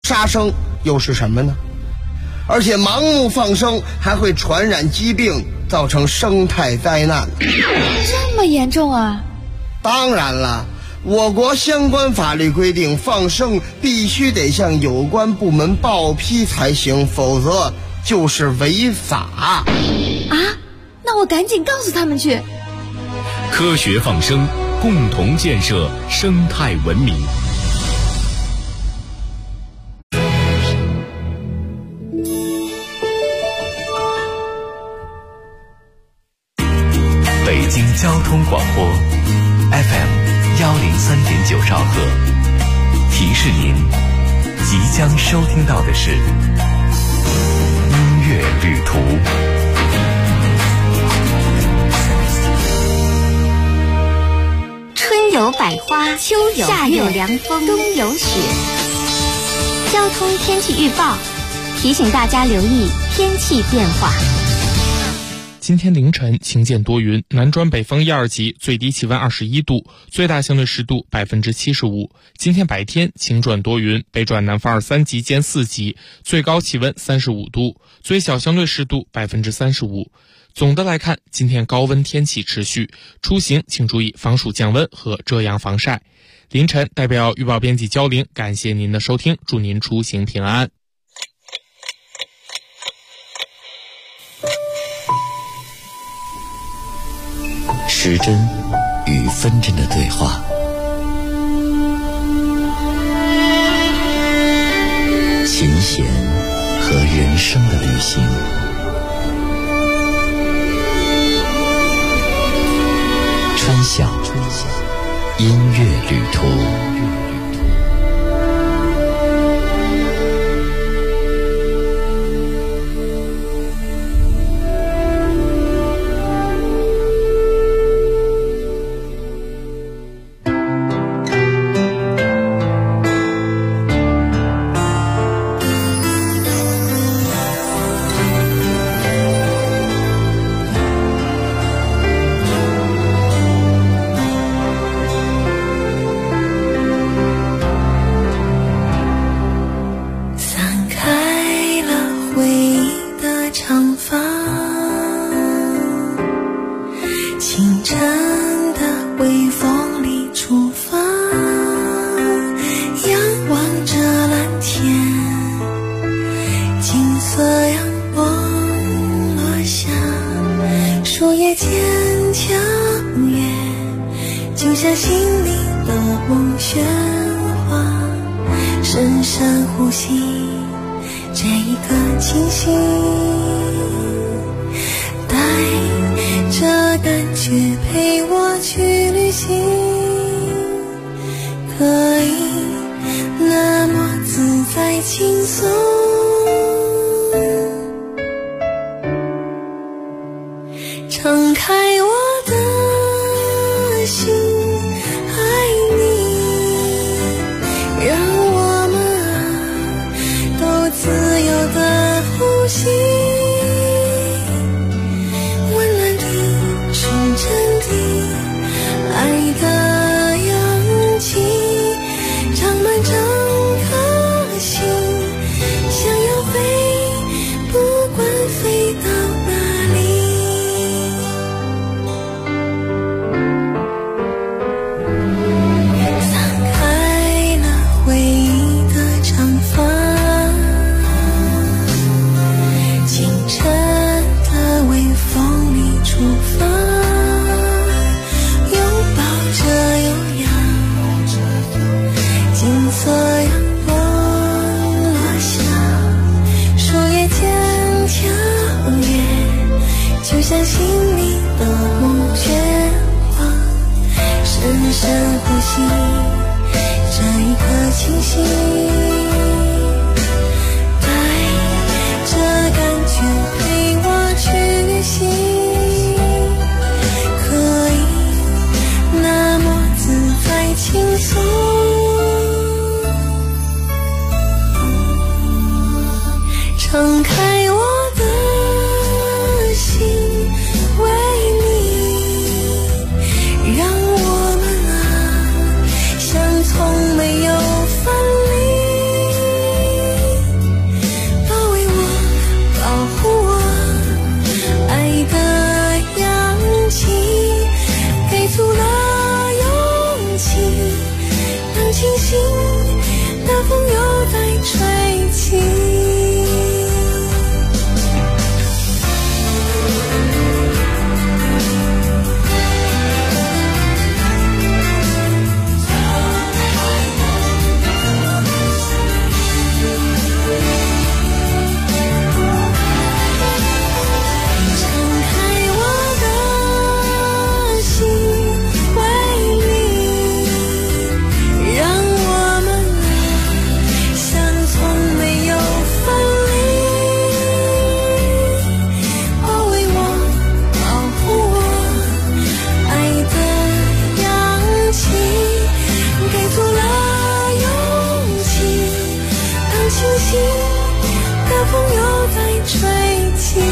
杀生又是什么呢？而且盲目放生还会传染疾病，造成生态灾难。 这么严重啊？ 当然了，我国相关法律规定，放生必须得向有关部门报批才行，否则就是违法。 啊？那我赶紧告诉他们去。 科学放生，共同建设生态文明。北京交通广播 FM103.9兆赫，提示您即将收听到的是音乐旅途。 春有百花，秋有夏有凉风，冬有雪。交通天气预报提醒大家留意天气变化。 今天凌晨晴间多云，南转北风1、2级，最低气温21度，最大相对湿度75%。今天白天晴转多云，北转南风2、3级兼4级，最高气温35度，最小相对湿度35%。总的来看，今天高温天气持续，出行请注意防暑降温和遮阳防晒。凌晨代表预报编辑焦玲，感谢您的收听，祝您出行平安。 时针与分针的对话，琴弦和人生的旅行，穿向音乐旅途。 从没有分离。 星星，大风又在吹起，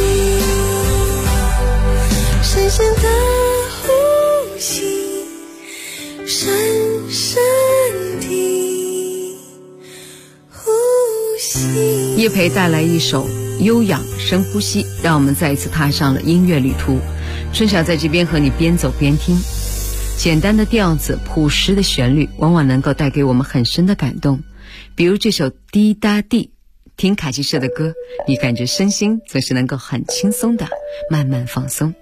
深深的呼吸，深深的呼吸。 叶培带来一首悠扬深呼吸，让我们再一次踏上了音乐旅途。春晓在这边和你边走边听，简单的调子，朴实的旋律，往往能够带给我们很深的感动。比如这首滴答滴，听卡奇社的歌，你感觉身心总是能够很轻松的慢慢放松。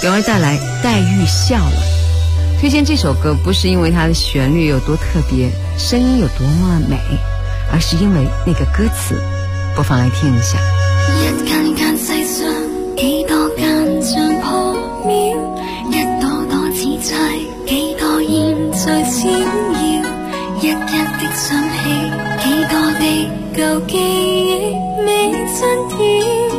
刘儿带来黛玉笑了。推荐这首歌不是因为它的旋律有多特别，声音有多么美，而是因为那个歌詞。播放來聽一下。 一間間世上幾多間像破廟，一朵朵紫釵幾多煙在閃耀，一一的想起幾多的舊記憶未真掉，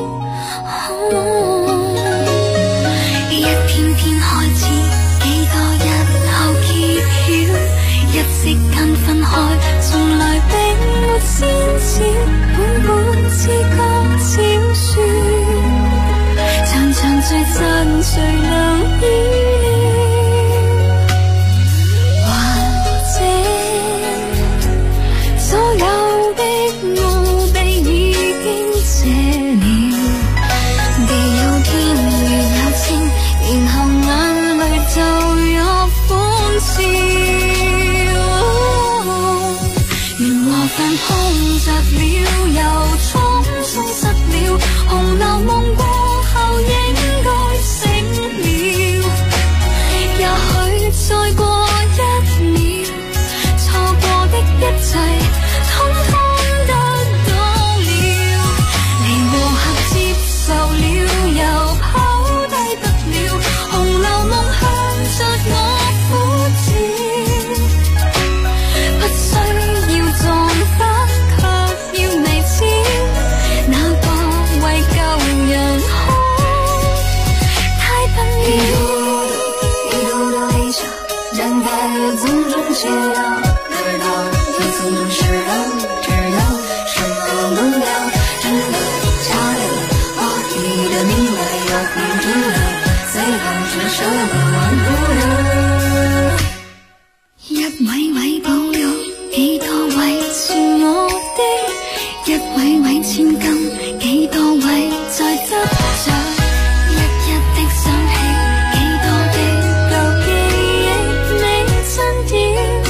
一天天開始幾多日後揭曉，一息間分開從來並沒先兆，本本知覺小說，場場最真誰能預料，或者所有的奧秘已經謝了，地有天月有情，然後眼淚就有歡笑，緣和份碰着了又匆匆失了，紅樓夢過後應該醒了，也許再過一秒，錯過的一切通通得到了，離和合接受了又拋低不了，紅樓夢向着我呼召，不需要撞返卻要微笑，那個為舊人哭太笨了，一路的微笑展開也從中寫了，哪知道也從中釋然，知道什麼能了，真的假的，我記得明白要控制了，最後是什麼玩不了，一位位保育幾多位是我的，一位位千金幾多位在執着，一一的想起幾多的舊記憶未真掉，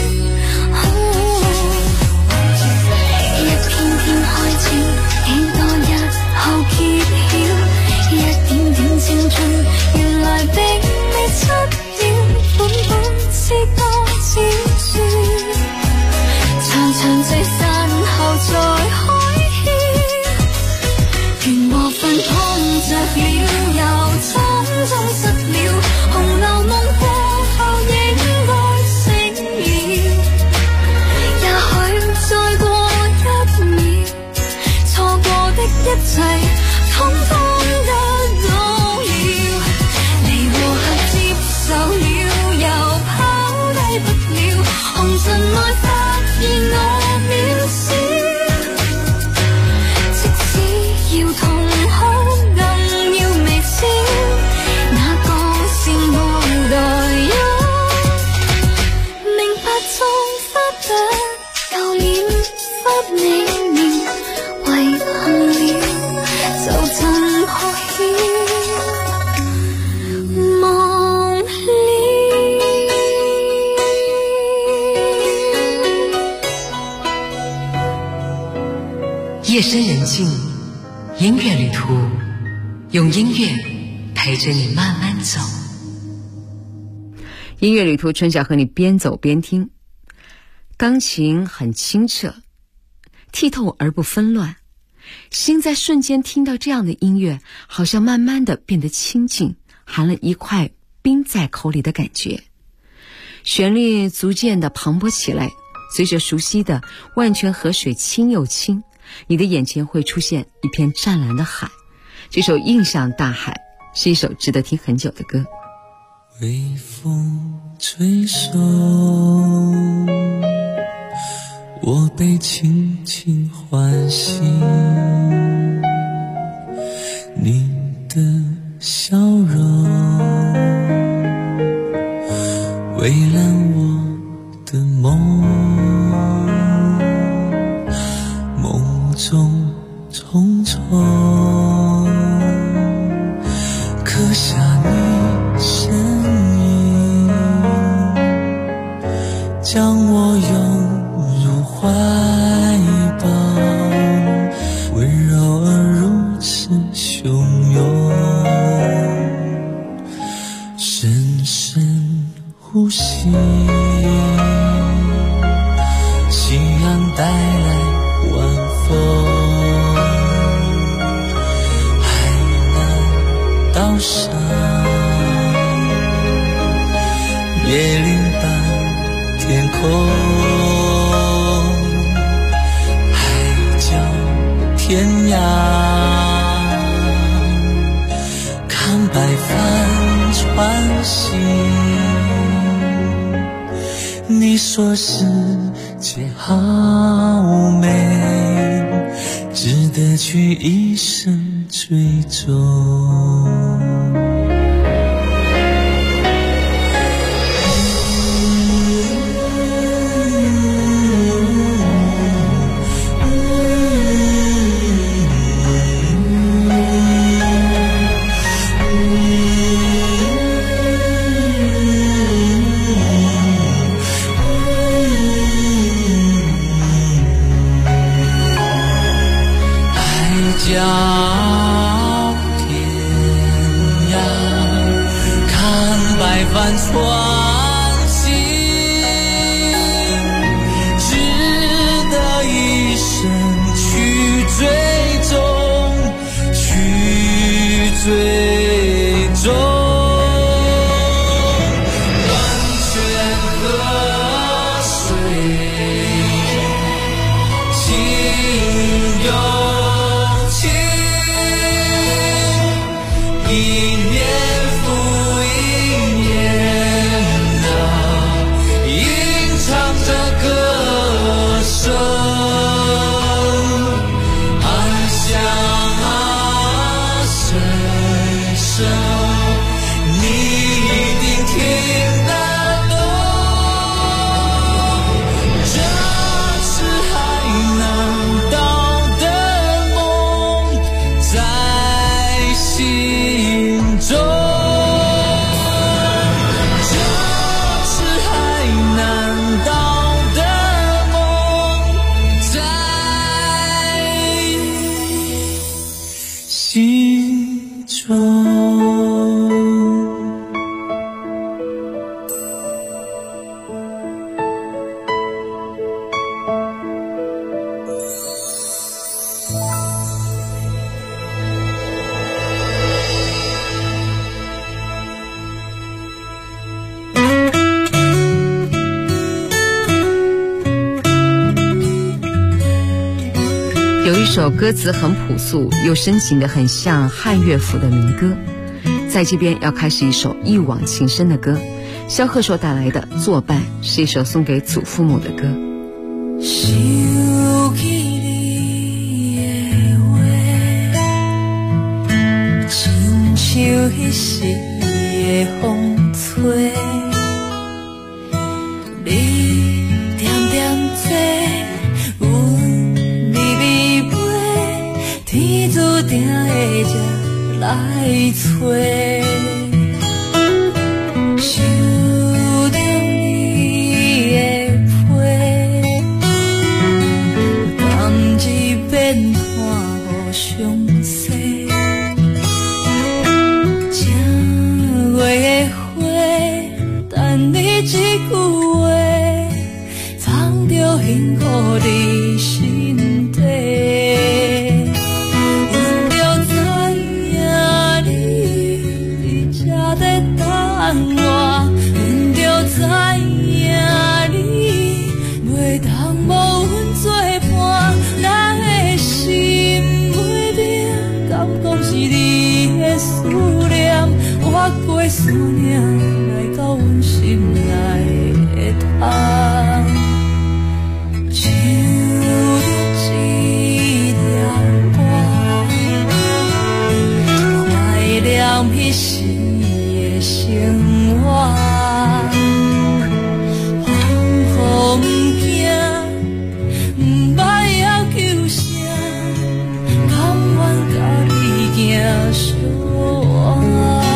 一天天開始幾多日後揭曉，一點點青春原來並未失了，本本是個小說，長長聚散後再開竅，緣和份碰着了又匆匆失了，紅樓夢過後應該醒了，也許再過一秒，錯過的一切通通得到了，離和合接受了又拋低不了，紅塵內發現我渺小，即使要痛哭更要微笑，那個是無代憂，明白縱忽不夠了，忽明了，遺憾了，就曾學曉忘了。 夜深人静，音乐旅途，用音乐陪着你慢慢走。音乐旅途，春晓和你边走边听。钢琴很清澈，剔透而不纷乱，心在瞬间听到这样的音乐，好像慢慢的变得清静，含了一块冰在口里的感觉。旋律逐渐的磅礴起来，随着熟悉的万泉河水清又清，你的眼前会出现一片湛蓝的海。这首《印象大海》是一首值得听很久的歌。 微风吹手，我被轻轻唤醒，你的笑容蔚蓝我的梦，梦中重重刻下你身影，将我拥入怀抱，温柔而如此汹涌， 岛上，椰林般天空，海角天涯，看白帆穿行。你说世界好美，值得去一生追踪。穿行，值得一生去追踪，去追踪。温泉河水，情又情，一年复一年。 有一首歌词很朴素，又深情的很像汉乐府的民歌。在这边要开始一首一往情深的歌，萧贺硕带来的《作伴》是一首送给祖父母的歌。 想起你的话，亲像彼时的风吹，你点点做，阮微微飞，天注定会这来找。幸福伫心底，阮就知影你才在等我，阮就知影你袂当无阮作伴，咱的心每边敢讲是你的思念，划过山岭来到阮心内的窗。彼时的生活，风雨不惊，不捌要求啥，甘愿甲你行相伴。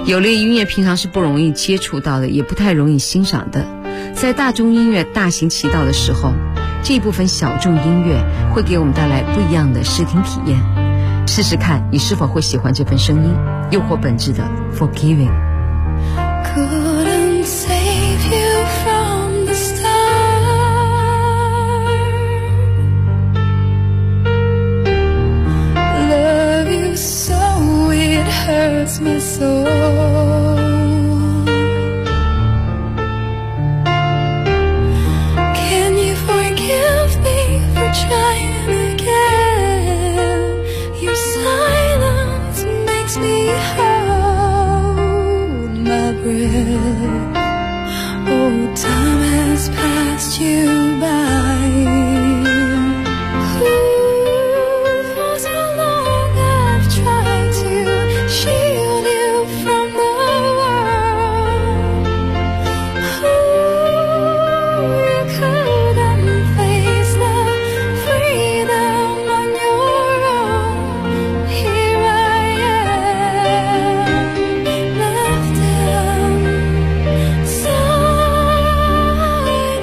有类音乐平常是不容易接触到的，也不太容易欣赏的。在大众音乐大行其道的时候，这一部分小众音乐会给我们带来不一样的视听体验。试试看你是否会喜欢这份声音，诱惑本质的 Forgiving。 Couldn't save you from the start. Love you so it hurts my soul. Can you forgive me for trying again? Your silence makes me hold my breath. Oh, time has passed you by. Ooh, for so long I've tried to shield you from the world. Ooh, you couldn't face the freedom on your own. Here I am, left in silence.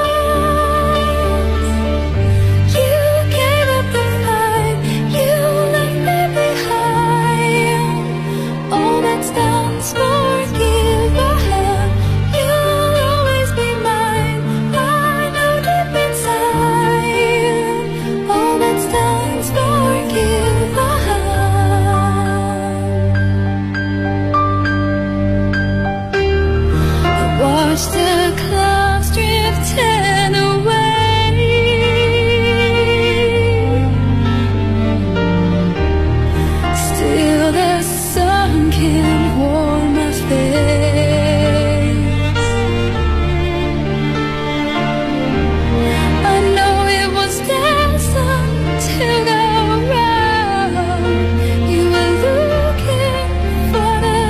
You gave up the fight, you left me behind. All that's done's forgiven. You'll always be mine. I know deep inside. All that's done's forgiven. I watch the clouds drifting away. Still the sun can warm my face. I know it was destined to go wrong. You were looking for the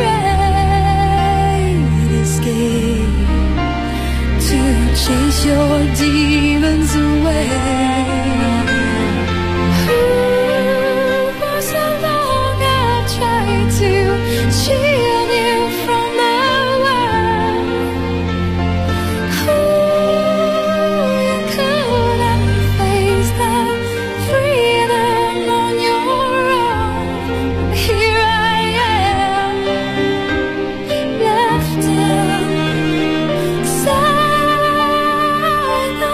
great escape, to chase your demons away. Ooh, for so long I've tried to shield you from the world. Ooh, you couldn't face that freedom on your own. Here I am, left in silence.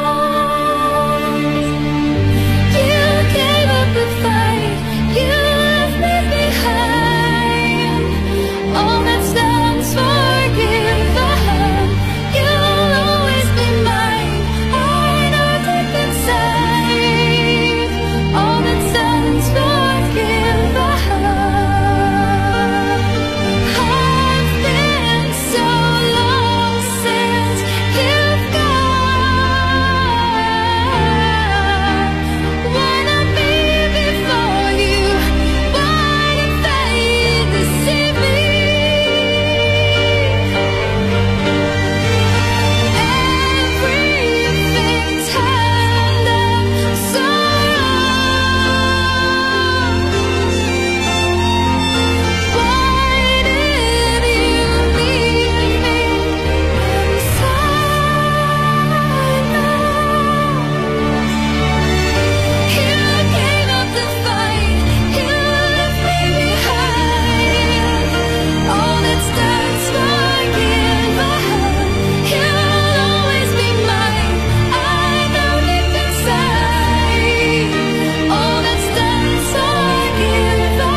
You gave up the fight, you left me behind. All that's done's forgiven. You'll always be mine. I know deep inside. All that's done's forgiven. I've been so lost since you've gone. Wanna be before you. Why did fate deceive me? Everything turned upside. Why did you leave me inside? You gave up the fight, you left me behind. All that's done's forgiven. You'll always be mine. I know deep inside. All that's done's forgiven.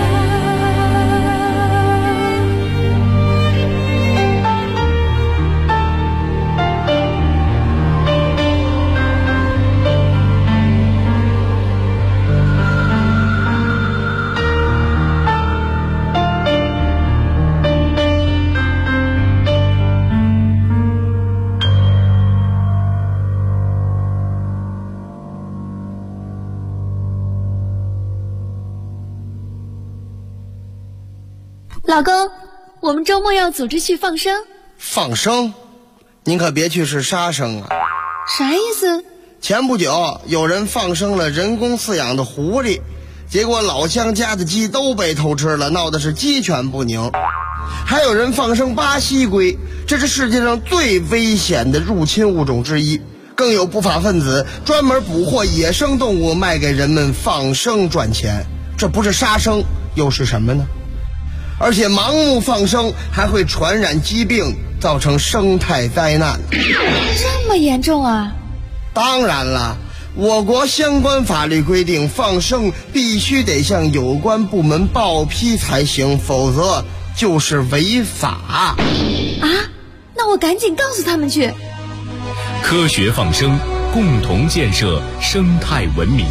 老公，我们周末要组织去放生， 放生？您可别去是杀生啊！ 啥意思？ 前不久有人放生了人工饲养的狐狸， 结果老乡家的鸡都被偷吃了，闹得是鸡犬不宁。还有人放生巴西龟，这是世界上最危险的入侵物种之一。更有不法分子专门捕获野生动物卖给人们放生赚钱，这不是杀生又是什么呢？而且盲目放生还会传染疾病，造成生态灾难。 这么严重啊？ 当然了，我国相关法律规定，放生必须得向有关部门报批才行，否则就是违法。 啊？那我赶紧告诉他们去。 科学放生，共同建设生态文明。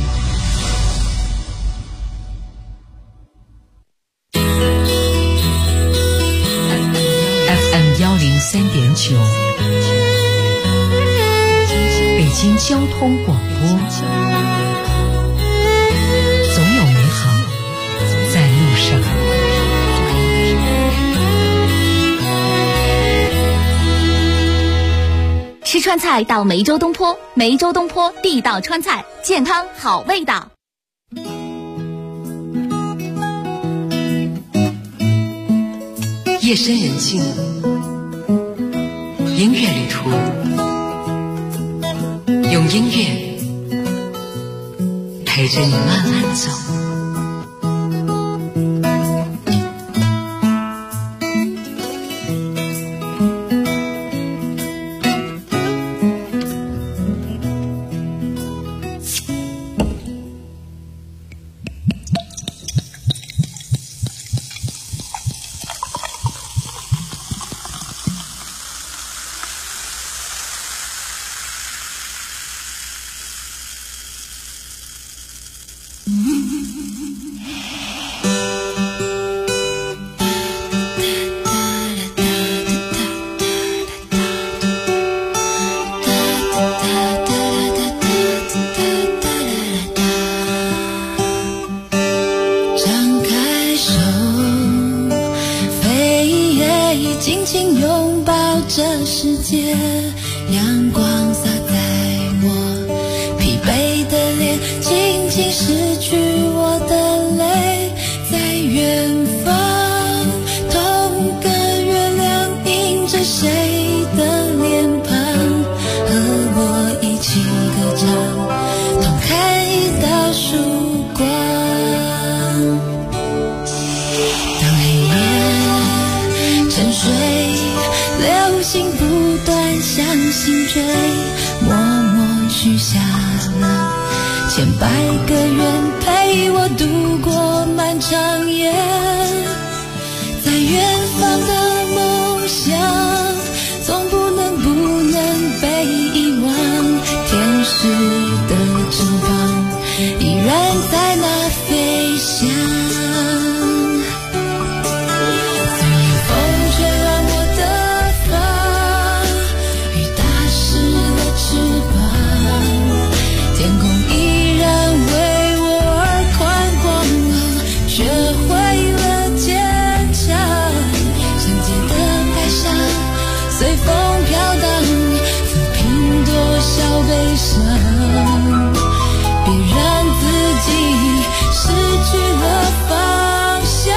FM103.9，北京交通广播，总有美好在路上。 吃川菜到梅州东坡，梅州东坡地道川菜，健康好味道。 夜深人静，音乐旅途，用音乐陪着你慢慢走。 紧紧拥抱这世界，阳光洒在我疲惫的脸，轻轻拭去我的泪，在远方同个月亮映着谁的脸庞，和我一起歌唱，同看一道曙光。当黑夜沉睡，流星不断向心追，默默许下了千百个愿，陪我度过漫长夜。在远方的梦想，总不能被遗忘，天使的翅膀依然在那飞翔。悲伤，别让自己失去了方向。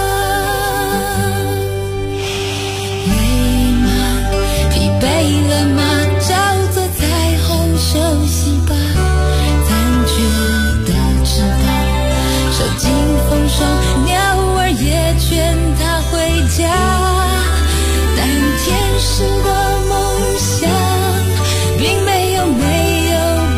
累吗？疲惫了吗？照着彩虹休息吧。残缺的翅膀，受尽风霜，鸟儿也劝它回家。但天使的梦想并没有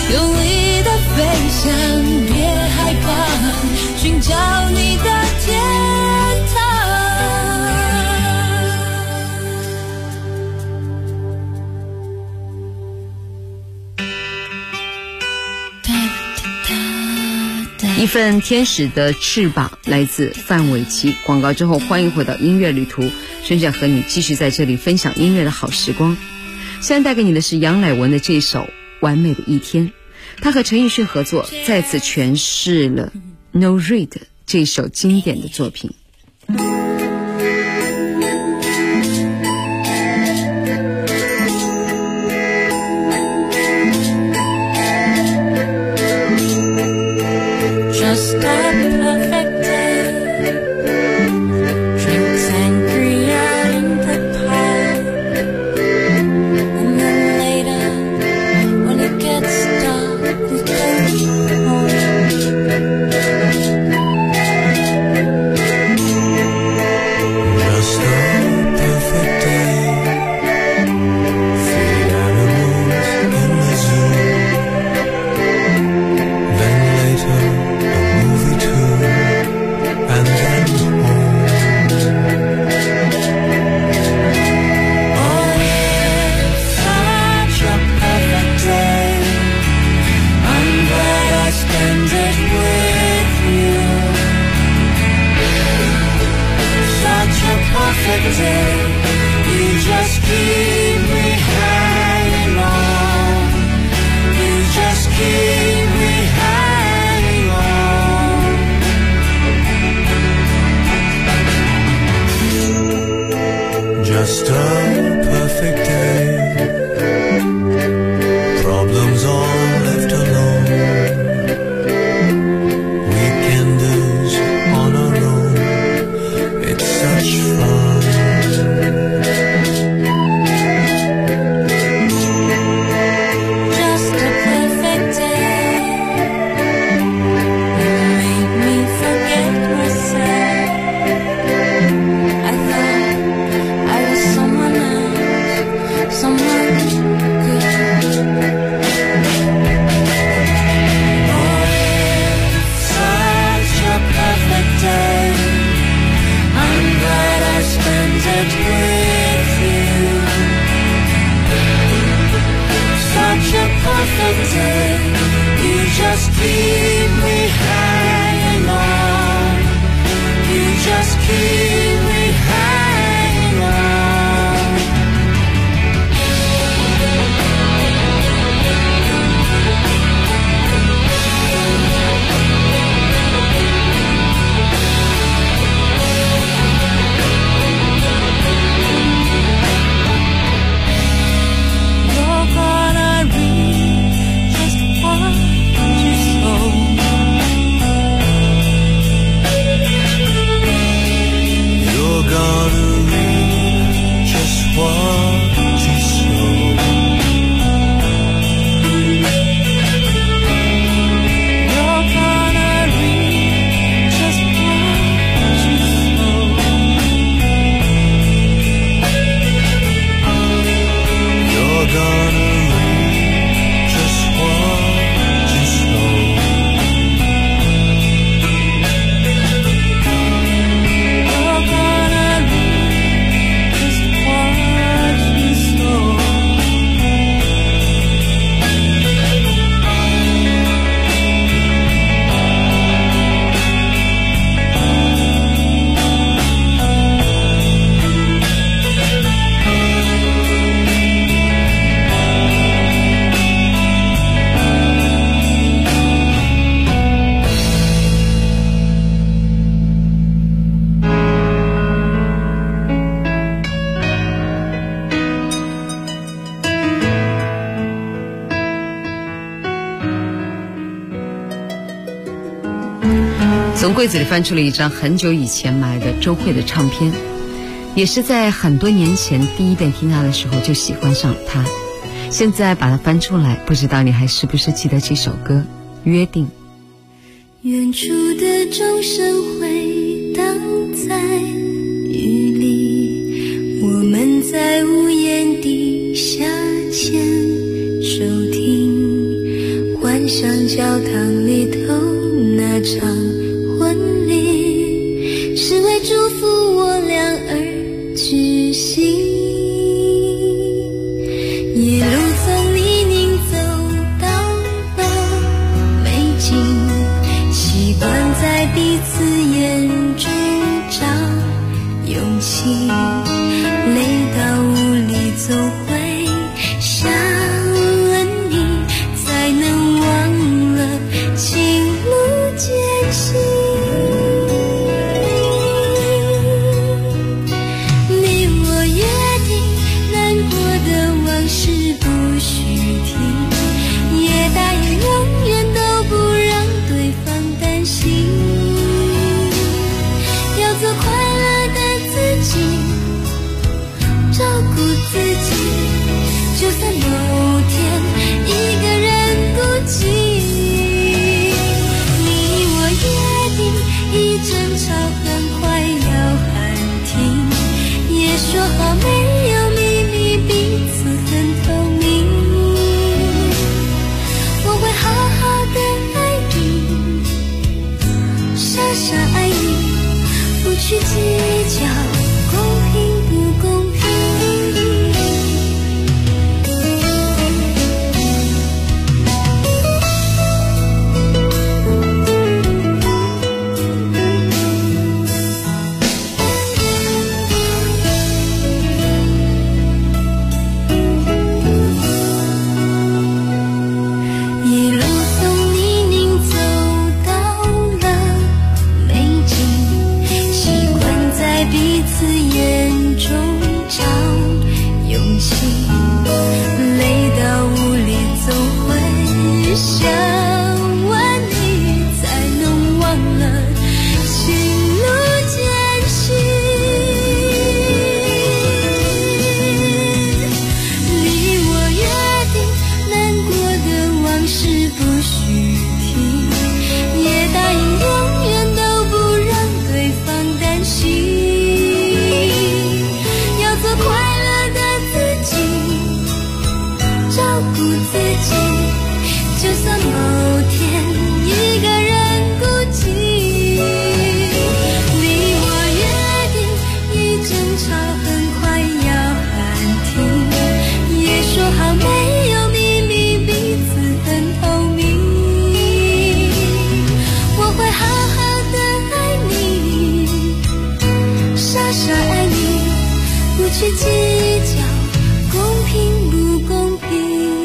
用力的飞翔，别害怕，寻找你的天堂。 一份天使的翅膀，来自范玮琪。广告之后，欢迎回到音乐旅途，春夏和你继续在这里分享音乐的好时光。现在带给你的是杨乃文的这首《完美的一天》，他和陈奕迅合作，再次诠释了 No Read 这首经典的作品。 Just a perfect day. Drink sangria in the park. And then later, when it gets dark, we go home. Just a perfect day. Feed animals in the zoo. Then later, a movie too, and then home. Oh, it's such a perfect day. I'm glad I spent it with you. Such a perfect day. You just keep me hanging on. You just keep me hanging on. Just a perfect day. Problems all left alone. Weekenders on our own. It's such fun. Just a perfect day. You made me forget myself. I thought I was someone else, someone good. Oh, it's such a perfect day. I'm glad I spent it with you. Such a perfect day. You just keep me hanging on. You just keep me hanging on. You're gonna read just what you sow. You're gonna read just what you sow. You're gonna read just what you sow. You're gonna read just what you sow. You're gonna read just what you sow. 从柜子里翻出了一张很久以前买的周蕙的唱片，也是在很多年前第一遍听她的时候就喜欢上了她。现在把它翻出来，不知道你还是不是记得这首歌《约定》。 远处的钟声回荡在雨里，我们在屋檐底下牵手听， 像教堂里头那场婚礼，是为祝福我俩而举行。一路从泥泞走到了美景，习惯在彼此眼中找勇气，累到无力走回想了你，才能忘了情路艰辛。你我约定难过的往事不许提，也答应永远都不让对方担心，要做快乐的自己，照顾自己，就算某天一个人孤寂。你我约定一争吵很快要喊停，也说好没有秘密，彼此很透明。我会好好的爱你，傻傻爱你，不去计较公平不公平。一路从泥泞走到了美景，习惯在彼此眼中找勇气，累到无力走回想完你，才能忘了情路艰辛。你我约定难过的往事不许提，也答应永远都不让对方担心，要做快乐的自己，照顾自己，就算某天一个人孤寂。你我约定一争吵很快要喊停，也说好没有秘密，彼此很透明。我会好好的爱你，傻傻爱你，不去计较公平不公平。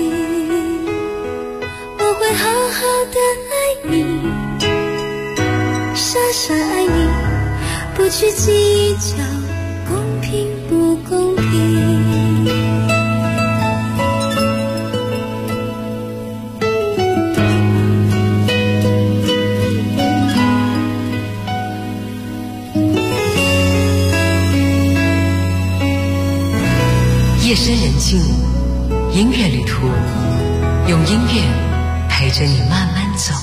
我会好好的爱你，傻傻爱你，不去计较公平不公平。 夜深人静，音乐旅途，用音乐陪着你慢慢走。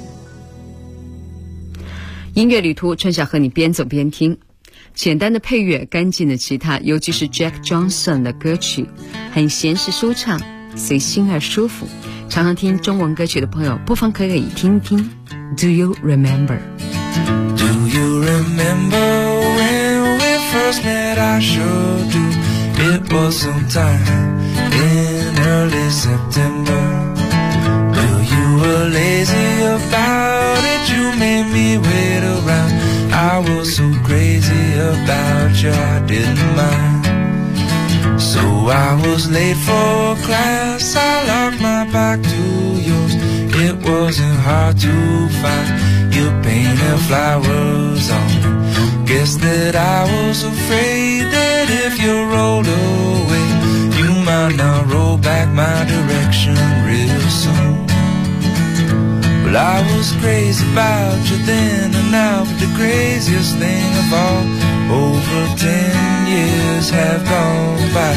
音乐旅途，春晓和你边走边听。简单的配乐，干净的吉他，尤其是 Jack Johnson 的歌曲，很闲适舒畅，随心而舒服。常常听中文歌曲的朋友，不妨可以听听。Do you remember? Do you remember when we first met? I sure do. It was sometime in early September. Well, you were lazy about it, you made me wait around. I was so crazy about you, I didn't mind. So I was late for class, I locked my back to yours. It wasn't hard to find, you painted flowers on it. Guess that I was afraid that if you rolled away, you might not roll back my direction real soon. Well, I was crazy about you then and now, but the craziest thing of all, over 10 years have gone by.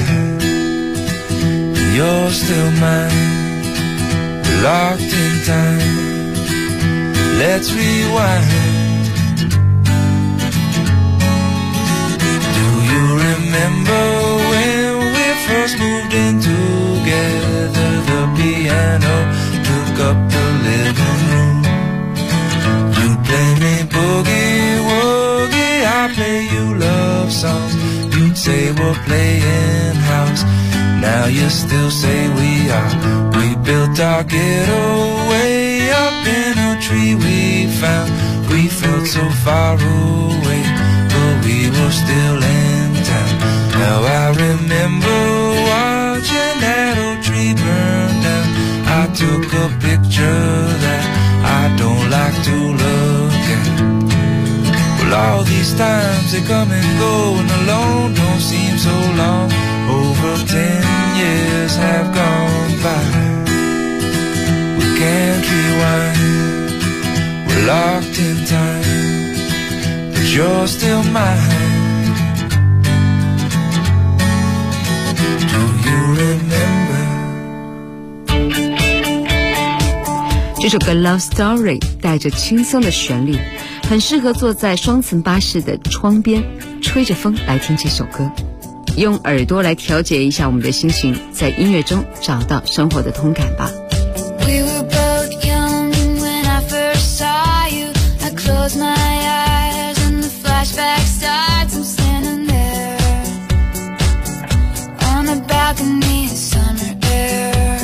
You're still mine, locked in time. Let's rewind. Remember when we first moved in together, the piano took up the were playing house. Now you still say we are. We built our ghetto way up in a tree we found. We felt so far away, but we were still in town. Now I remember watching that old tree burn down. I took a picture that I don't like to look at. Well, all these times they come and go, and alone don't seem so long. Over 10 years have gone by. We can't rewind, we're locked in time, but you're still mine. Do you remember? 这首歌 Love Story 带着轻松的旋律，很适合坐在双层巴士的窗边吹着风来听这首歌，用耳朵来调节一下我们的心情，在音乐中找到生活的同感吧。 We were both young when I first saw you. I closed my eyes and the flashback starts. I'm standing there on the balcony in summer air.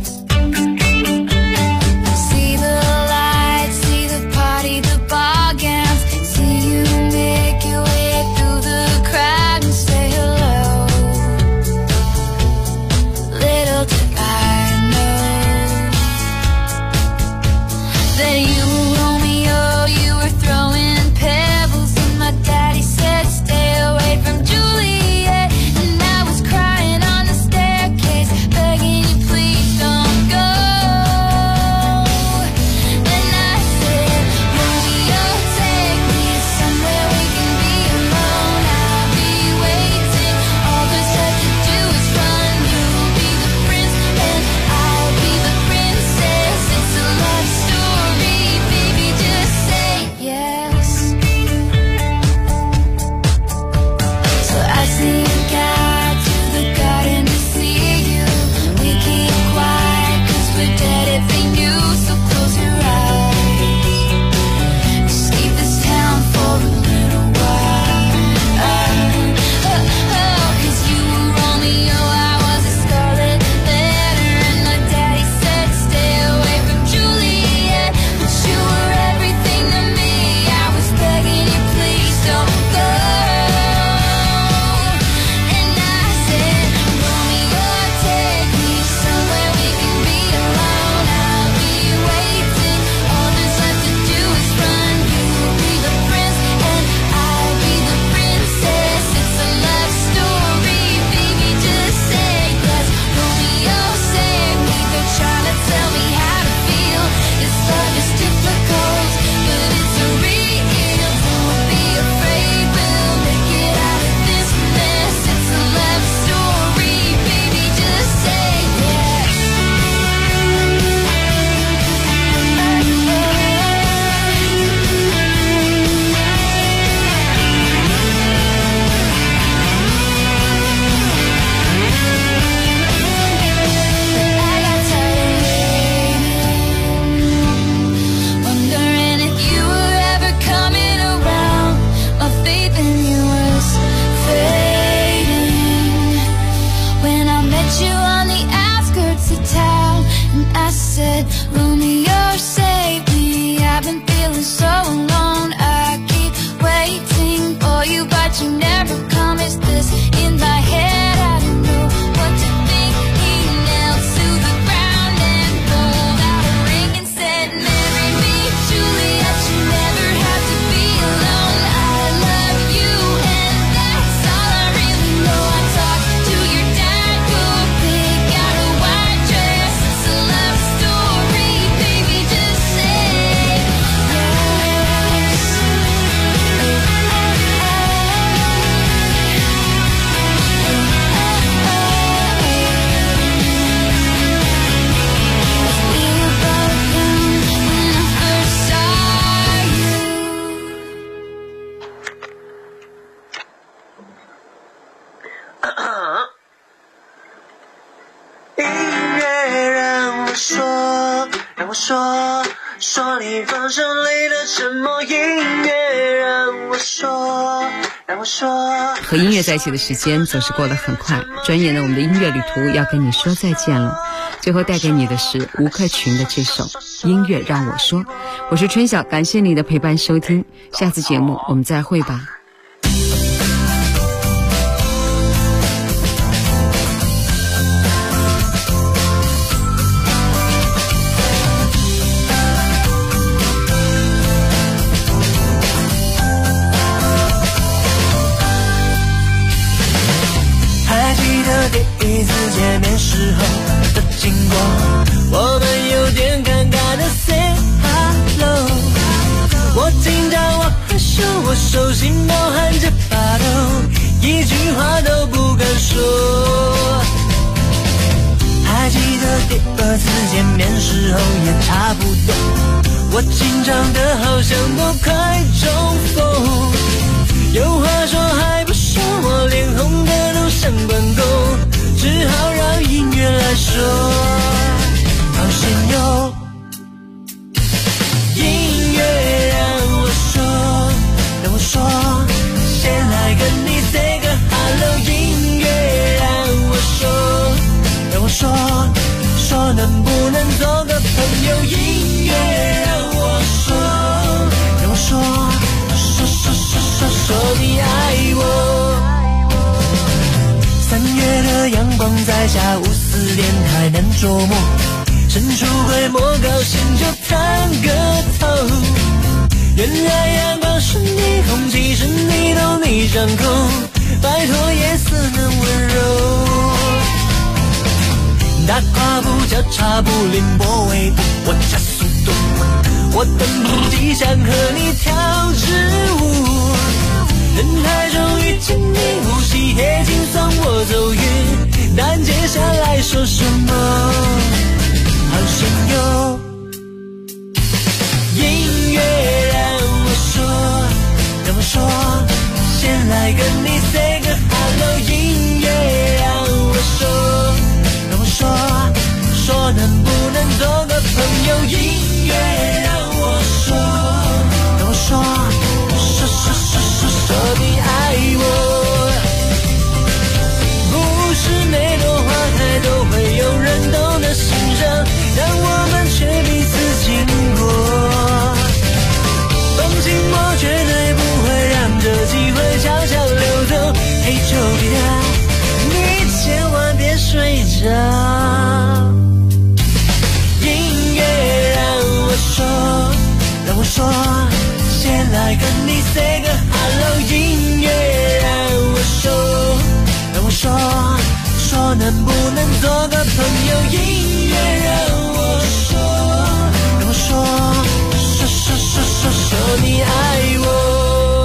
See the lights, see the party, the ball gowns. See you make your way through the crowd and say hello. Little did I know that you were Romeo, you were throwing pebbles, and my daddy said stay away from Juliet, and I was crying on the staircase, begging you please don't go. And I said, Romeo, take me somewhere we can be alone. I'll be waiting, all there's left to do is run. You'll be the prince and I'll be the princess. It's a love story, baby, just say yes. So I sneak out to the garden to see you. We keep quiet 'cause we're dead if they knew. So close your eyes, escape this town for a little while. 'Cause you were Romeo, I was a scarlet letter, and my daddy said stay away from Juliet, but you were everything to me. I was begging you please don't go. And I said, Romeo, take me somewhere we can be alone. I'll be waiting, all there's left to do is run. You'll be the prince and I'll be the princess. It's a love story, baby, just say yes. Romeo, save me, they're trying to tell me how to feel. This love is difficult, but it's real. Don't be afraid, we'll make it out of this mess. It's a love story, baby, just say yes. I got tired of waiting, wondering if you were ever coming around. My faith in you was fading when I met you on the outskirts of town, and I said, Romeo, save me. I've been feeling so alone. I keep waiting for you, but you never come. Is this in my head? I don't know what to think. He knelt to the ground and pulled out a ring and said, marry me, Juliet. You never have to be alone. I love you, and that's all I really know. I talked to your dad, could pick out a white dress. It's a love story, baby, just say yes. We were both young when I first saw you. 音乐让我说， 说你放声里的沉默，音乐让我说。 和音乐在一起的时间总是过得很快，转眼呢，我们的音乐旅途要跟你说再见了。最后带给你的是吴克群的这首《音乐让我说》。我是春晓，感谢你的陪伴收听，下次节目我们再会吧。 第一次见面时候的经过，我们有点尴尬的 say hello， 我紧张，我害羞，我手心都含着发抖，一句话都不敢说。还记得第二次见面时候也差不多，我紧张的好像都快中风，有话说还不说，我脸红的都像关公，只好让音乐来说。好险有音乐让我说，让我说，先来跟你 say 个 hello。 音乐让我说，让我说，说能不能做个朋友。音乐让我说，让我说，说你爱我。3月的阳光在下午4点还能捉摸，伸出回眸，高兴就探个头。原来阳光是霓虹，其实你懂你掌控，拜托夜色能温柔。大跨步交叉步，凌波微步，我加速度，我等不及想和你跳支舞。人海中遇见你，呼吸也轻松，我走远，但接下来说什么？好想有音乐让我说，让我说，先来跟你 say 个 hello。 音乐让我说，让我说，说能不能做个朋友。音乐让我说，让我说，说你爱我。不是每朵花开都会有人懂得欣赏，但我们却彼此经过。放心，我绝对不会让这机会悄悄溜走。嘿，丘比特，你千万别睡着。音乐让我说，让我说，先来跟你 say 个 hello。 音乐让我说，让我说，说能不能做个朋友。音乐让我说，让我说，说你爱我。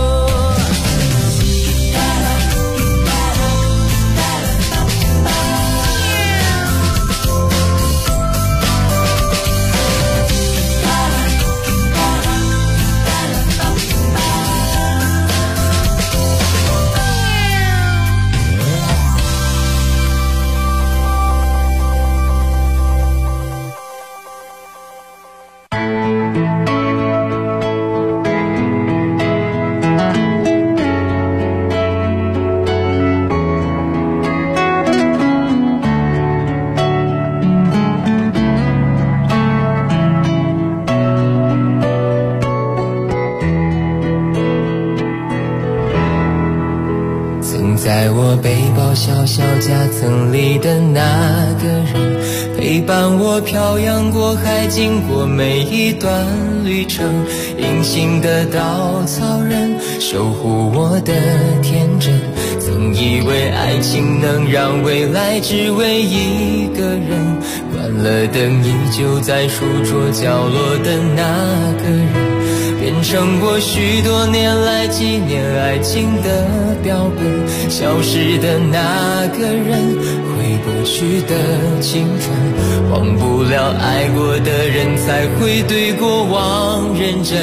在我背包小小夹层里的那个人，陪伴我漂洋过海，经过每一段旅程。隐形的稻草人，守护我的天真。曾以为爱情能让未来只为一个人，关了灯依旧在书桌角落的那个人，变成我许多年来纪念爱情的标本。消失的那个人，回不去的青春，忘不了爱过的人，才会对过往认真。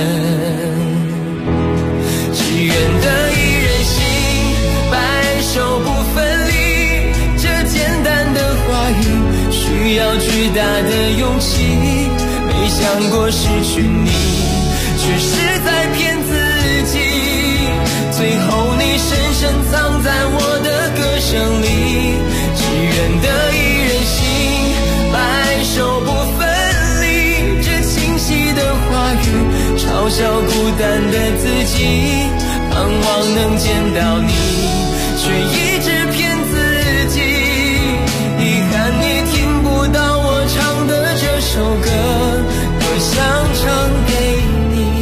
只愿得一人心，白首不分离，这简单的话语需要巨大的勇气。 没想过失去你，却是在骗自己。最后你深深藏在我的歌声里，只愿得一人心，白首不分离。这清晰的话语嘲笑孤单的自己，盼望能见到你，却一直骗自己。遗憾你听不到我唱的这首歌，多想唱给你。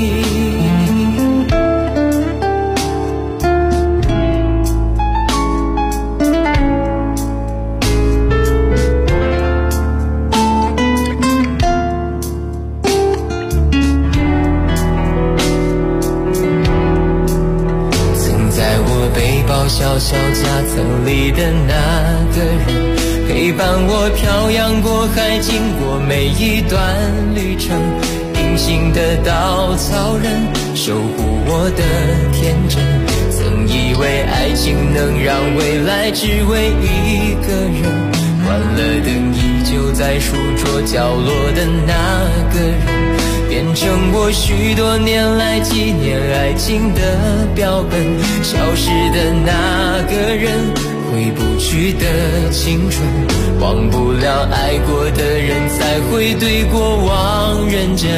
曾在我背包小小夹层里的那个人，陪伴我漂洋过海，经过每一段旅程。隐形的稻草人，守护我的天真。曾以为爱情能让未来只为一个人，关了灯依旧在书桌角落的那个人，变成我许多年来纪念爱情的标本。消失的那个人，回不去的青春，忘不了爱过的人，才会对过往认真。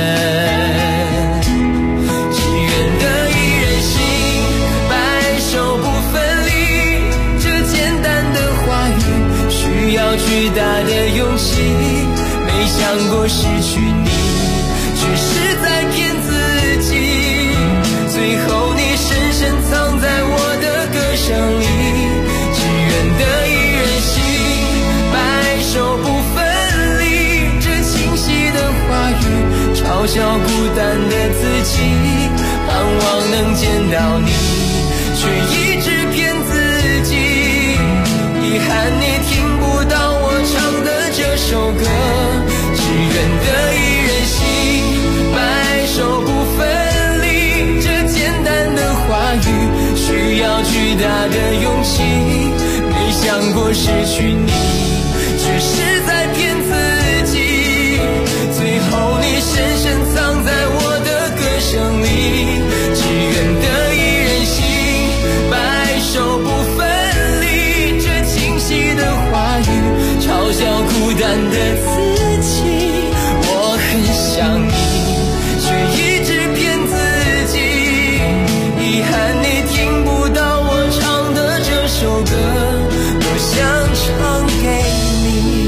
只愿得一人心，白首不分离。这简单的话语，需要巨大的勇气。没想过失去你，却是在骗自己。最后你深深藏在我的歌声里，只愿得一人心，白首不分离。这清晰的话语嘲笑孤单的自己，盼望能见到你，却一直骗自己。遗憾你听不到我唱的这首歌，只愿得一人心，白首不分离。这简单的话语需要巨大的勇气。没想过失去你，却是在骗自己。最后你深深藏在我的歌声里，只愿得一人心，白首不分离。这清晰的话语嘲笑孤单的自己。我很想你，却一直骗自己。遗憾你听不到我唱的这首歌，多想唱给你。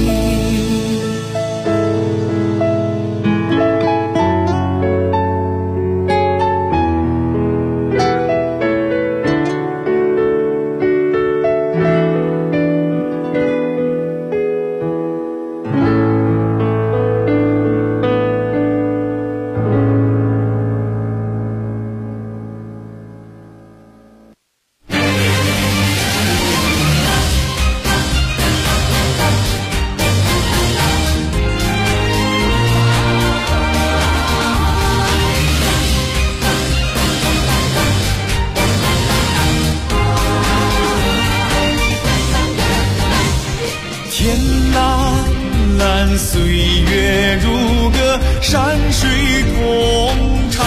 岁月如歌，山水同唱。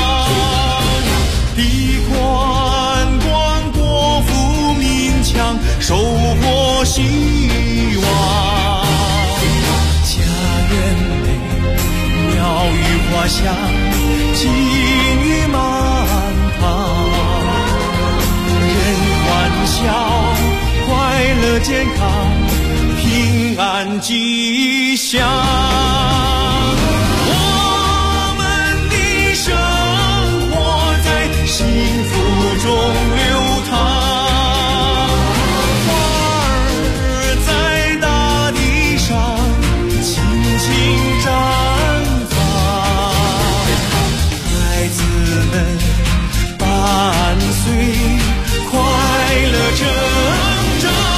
地宽广，国富民强，收获希望。家园内，鸟语花香，金玉满堂。人欢笑，快乐健康。平安吉祥，我们的生活在幸福中流淌，花儿在大地上轻轻绽放，孩子们伴随快乐成长。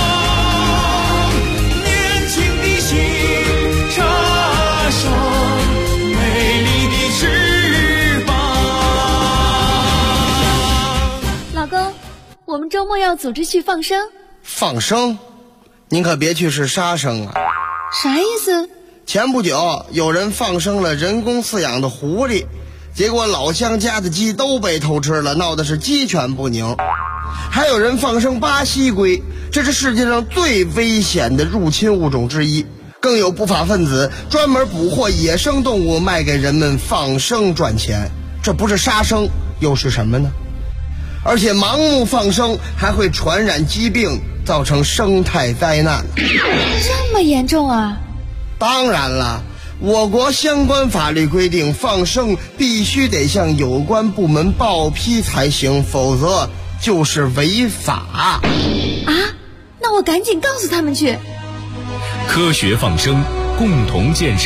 我们周末要组织去放生。 放生？您可别去是杀生啊！ 啥意思？ 前不久有人放生了人工饲养的狐狸，结果老乡家的鸡都被偷吃了，闹得是鸡犬不宁。还有人放生巴西龟，这是世界上最危险的入侵物种之一。更有不法分子专门捕获野生动物卖给人们放生赚钱，这不是杀生又是什么呢？而且盲目放生还会传染疾病，造成生态灾难。 这么严重啊？ 当然了，我国相关法律规定，放生必须得向有关部门报批才行，否则就是违法。 啊？那我赶紧告诉他们去。 科学放生，共同建设